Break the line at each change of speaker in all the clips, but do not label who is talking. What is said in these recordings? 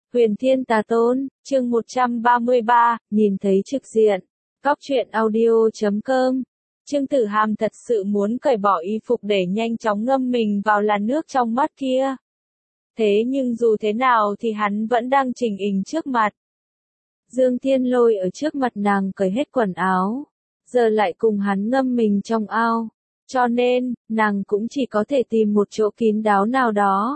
Huyền Thiên Tà Tôn, chương 133, nhìn thấy trực diện. Góc truyện audio.com. Trương Tử Hàm thật sự muốn cởi bỏ y phục để nhanh chóng ngâm mình vào làn nước trong mắt kia. Thế nhưng dù thế nào thì hắn vẫn đang chỉnh hình trước mặt. Dương Thiên Lôi ở trước mặt nàng cởi hết quần áo, giờ lại cùng hắn ngâm mình trong ao. Cho nên, nàng cũng chỉ có thể tìm một chỗ kín đáo nào đó.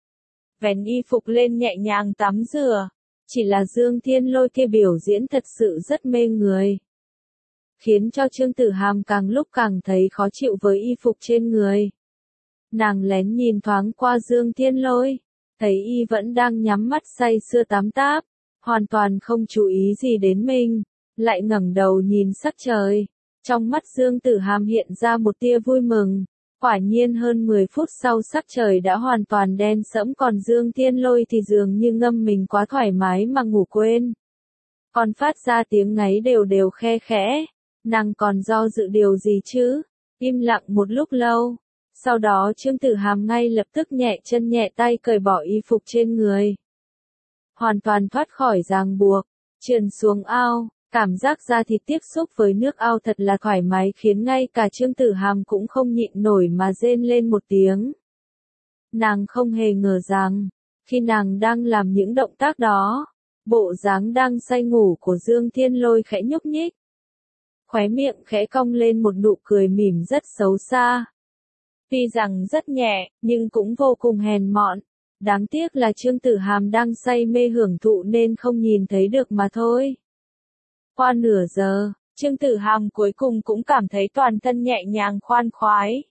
Vén y phục lên nhẹ nhàng tắm rửa. Chỉ là Dương Thiên Lôi kia biểu diễn thật sự rất mê người. Khiến cho Trương Tử Hàm càng lúc càng thấy khó chịu với y phục trên người. Nàng lén nhìn thoáng qua Dương Thiên Lôi. Thấy y vẫn đang nhắm mắt say sưa tắm táp. Hoàn toàn không chú ý gì đến mình. Lại ngẩng đầu nhìn sắc trời. Trong mắt Dương Tử Hàm hiện ra một tia vui mừng. Quả nhiên hơn 10 phút sau sắc trời đã hoàn toàn đen sẫm, còn Dương Thiên Lôi thì dường như ngâm mình quá thoải mái mà ngủ quên. Còn phát ra tiếng ngáy đều đều khe khẽ. Nàng còn do dự điều gì chứ? Im lặng một lúc lâu. Sau đó Trương Tử Hàm ngay lập tức nhẹ chân nhẹ tay cởi bỏ y phục trên người. Hoàn toàn thoát khỏi ràng buộc. Trườn xuống ao. Cảm giác da thịt tiếp xúc với nước ao thật là thoải mái, khiến ngay cả Trương Tử Hàm cũng không nhịn nổi mà rên lên một tiếng. Nàng không hề ngờ rằng, khi nàng đang làm những động tác đó, bộ dáng đang say ngủ của Dương Thiên Lôi khẽ nhúc nhích. Khóe miệng khẽ cong lên một nụ cười mỉm rất xấu xa. Tuy rằng rất nhẹ, nhưng cũng vô cùng hèn mọn. Đáng tiếc là Trương Tử Hàm đang say mê hưởng thụ nên không nhìn thấy được mà thôi. Qua nửa giờ, Trương Tử Hàm cuối cùng cũng cảm thấy toàn thân nhẹ nhàng khoan khoái.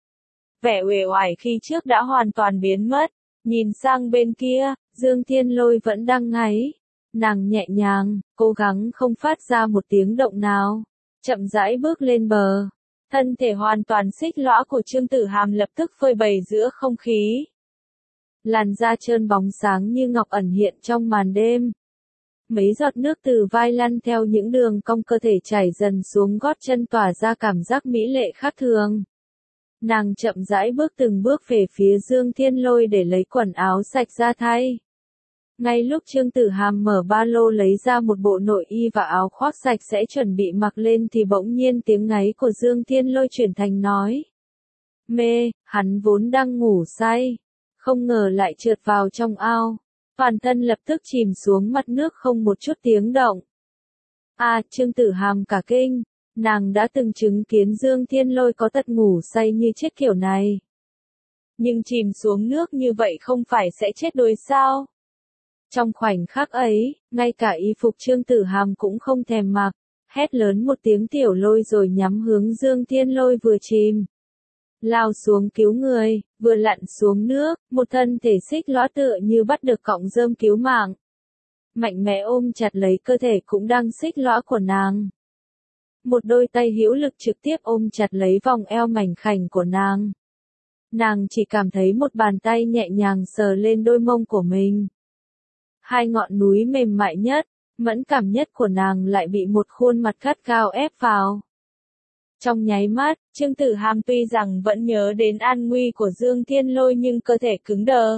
Vẻ uể oải khi trước đã hoàn toàn biến mất. Nhìn sang bên kia, Dương Thiên Lôi vẫn đang ngáy. Nàng nhẹ nhàng, cố gắng không phát ra một tiếng động nào. Chậm rãi bước lên bờ. Thân thể hoàn toàn xích lõa của Trương Tử Hàm lập tức phơi bày giữa không khí. Làn da trơn bóng sáng như ngọc ẩn hiện trong màn đêm. Mấy giọt nước từ vai lăn theo những đường cong cơ thể chảy dần xuống gót chân, tỏa ra cảm giác mỹ lệ khác thường. Nàng chậm rãi bước từng bước về phía Dương Thiên Lôi để lấy quần áo sạch ra thay. Ngay lúc Trương Tử Hàm mở ba lô lấy ra một bộ nội y và áo khoác sạch sẽ chuẩn bị mặc lên thì bỗng nhiên tiếng ngáy của Dương Thiên Lôi chuyển thành nói. Mê, hắn vốn đang ngủ say. Không ngờ lại trượt vào trong ao. Toàn thân lập tức chìm xuống mặt nước không một chút tiếng động. Trương Tử Hàm cả kinh. Nàng đã từng chứng kiến Dương Thiên Lôi có tật ngủ say như chết kiểu này. Nhưng chìm xuống nước như vậy không phải sẽ chết đuối sao? Trong khoảnh khắc ấy, ngay cả y phục Trương Tử Hàm cũng không thèm mặc. Hét lớn một tiếng tiểu lôi rồi nhắm hướng Dương Thiên Lôi vừa chìm. Lao xuống cứu người, vừa lặn xuống nước, một thân thể xích lõa tựa như bắt được cọng rơm cứu mạng. Mạnh mẽ ôm chặt lấy cơ thể cũng đang xích lõa của nàng. Một đôi tay hữu lực trực tiếp ôm chặt lấy vòng eo mảnh khảnh của nàng. Nàng chỉ cảm thấy một bàn tay nhẹ nhàng sờ lên đôi mông của mình. Hai ngọn núi mềm mại nhất, mẫn cảm nhất của nàng lại bị một khuôn mặt gắt gao ép vào. Trong nháy mắt, Trương Tử Hàm tuy rằng vẫn nhớ đến an nguy của Dương Thiên Lôi nhưng cơ thể cứng đờ.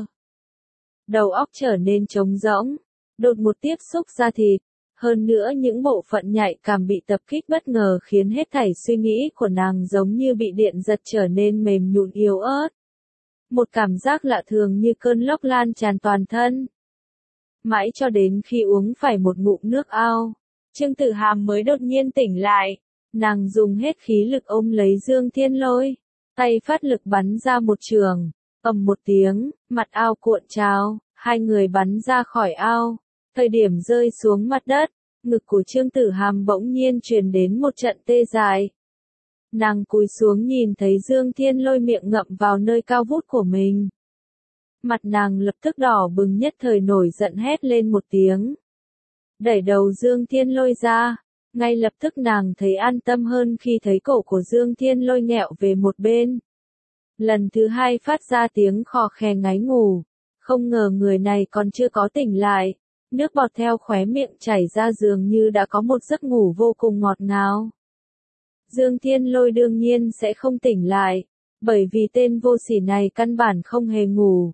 Đầu óc trở nên trống rỗng, đột một tiếp xúc da thịt. Hơn nữa những bộ phận nhạy cảm bị tập kích bất ngờ khiến hết thảy suy nghĩ của nàng giống như bị điện giật trở nên mềm nhũn yếu ớt. Một cảm giác lạ thường như cơn lốc lan tràn toàn thân. Mãi cho đến khi uống phải một ngụm nước ao, Trương Tử Hàm mới đột nhiên tỉnh lại. Nàng dùng hết khí lực ôm lấy Dương Thiên Lôi, tay phát lực bắn ra một trường, ầm một tiếng, mặt ao cuộn trào, hai người bắn ra khỏi ao. Thời điểm rơi xuống mặt đất, ngực của Trương Tử Hàm bỗng nhiên truyền đến một trận tê dại. Nàng cúi xuống nhìn thấy Dương Thiên Lôi miệng ngậm vào nơi cao vút của mình. Mặt nàng lập tức đỏ bừng, nhất thời nổi giận hét lên một tiếng. Đẩy đầu Dương Thiên Lôi ra. Ngay lập tức nàng thấy an tâm hơn khi thấy cổ của Dương Thiên Lôi nghẹo về một bên. Lần thứ hai phát ra tiếng khò khè ngáy ngủ. Không ngờ người này còn chưa có tỉnh lại. Nước bọt theo khóe miệng chảy ra dường như đã có một giấc ngủ vô cùng ngọt ngào. Dương Thiên Lôi đương nhiên sẽ không tỉnh lại. Bởi vì tên vô sỉ này căn bản không hề ngủ.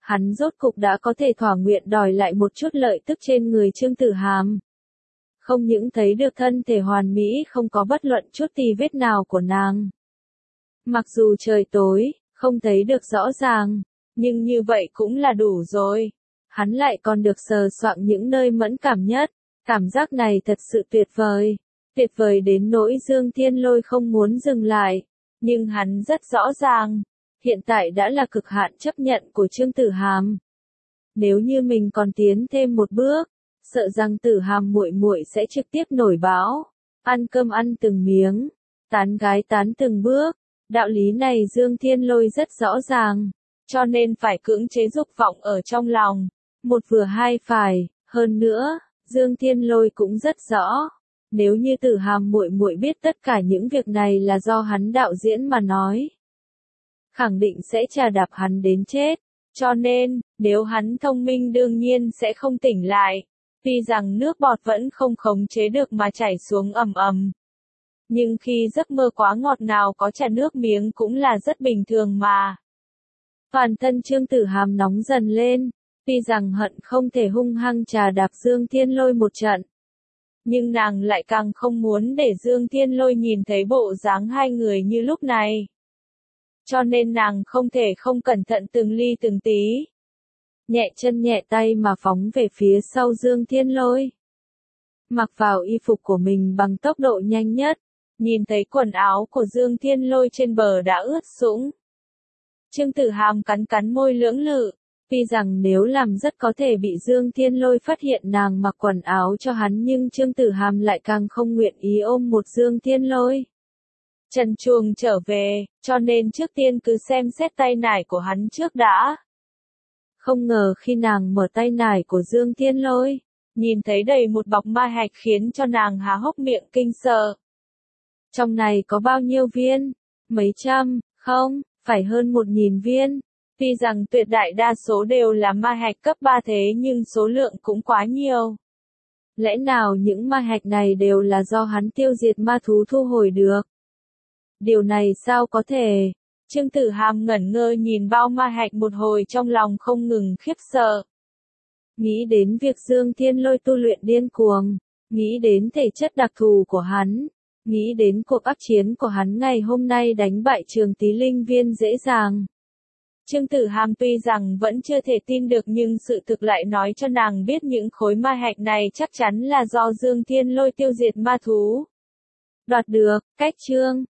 Hắn rốt cục đã có thể thỏa nguyện đòi lại một chút lợi tức trên người Trương Tử Hàm. Không những thấy được thân thể hoàn mỹ không có bất luận chút tì vết nào của nàng. Mặc dù trời tối, không thấy được rõ ràng, nhưng như vậy cũng là đủ rồi. Hắn lại còn được sờ soạng những nơi mẫn cảm nhất. Cảm giác này thật sự tuyệt vời đến nỗi Dương Thiên Lôi không muốn dừng lại. Nhưng hắn rất rõ ràng, hiện tại đã là cực hạn chấp nhận của Trương Tử Hàm. Nếu như mình còn tiến thêm một bước, sợ rằng Tử Hàm muội muội sẽ trực tiếp nổi báo, ăn cơm ăn từng miếng, tán gái tán từng bước. Đạo lý này Dương Thiên Lôi rất rõ ràng, cho nên phải cưỡng chế dục vọng ở trong lòng, một vừa hai phải. Hơn nữa, Dương Thiên Lôi cũng rất rõ, nếu như Tử Hàm muội muội biết tất cả những việc này là do hắn đạo diễn mà nói, khẳng định sẽ chà đạp hắn đến chết. Cho nên, nếu hắn thông minh đương nhiên sẽ không tỉnh lại. Tuy rằng nước bọt vẫn không khống chế được mà chảy xuống ầm ầm. Nhưng khi giấc mơ quá ngọt nào có trà nước miếng cũng là rất bình thường mà. Toàn thân Trương Tử Hàm nóng dần lên. Tuy rằng hận không thể hung hăng trà đạp Dương Thiên Lôi một trận. Nhưng nàng lại càng không muốn để Dương Thiên Lôi nhìn thấy bộ dáng hai người như lúc này. Cho nên nàng không thể không cẩn thận từng ly từng tí. Nhẹ chân nhẹ tay mà phóng về phía sau Dương Thiên Lôi. Mặc vào y phục của mình bằng tốc độ nhanh nhất. Nhìn thấy quần áo của Dương Thiên Lôi trên bờ đã ướt sũng. Trương Tử Hàm cắn cắn môi lưỡng lự. Tuy rằng nếu làm rất có thể bị Dương Thiên Lôi phát hiện nàng mặc quần áo cho hắn, nhưng Trương Tử Hàm lại càng không nguyện ý ôm một Dương Thiên Lôi trần truồng trở về, cho nên trước tiên cứ xem xét tay nải của hắn trước đã. Không ngờ khi nàng mở tay nải của Dương Thiên Lôi, nhìn thấy đầy một bọc mai hạch khiến cho nàng há hốc miệng kinh sợ. Trong này có bao nhiêu viên? Mấy trăm, không, phải hơn 1000 viên. Tuy rằng tuyệt đại đa số đều là ma hạch cấp 3 thế nhưng số lượng cũng quá nhiều. Lẽ nào những ma hạch này đều là do hắn tiêu diệt ma thú thu hồi được? Điều này sao có thể? Trương Tử Hàm ngẩn ngơ nhìn bao ma hạch một hồi, trong lòng không ngừng khiếp sợ. Nghĩ đến việc Dương Thiên Lôi tu luyện điên cuồng, nghĩ đến thể chất đặc thù của hắn, nghĩ đến cuộc ác chiến của hắn ngày hôm nay đánh bại Trường Tí Linh Viên dễ dàng. Trương Tử Hàm tuy rằng vẫn chưa thể tin được nhưng sự thực lại nói cho nàng biết những khối ma hạch này chắc chắn là do Dương Thiên Lôi tiêu diệt ma thú đoạt được. Cách chương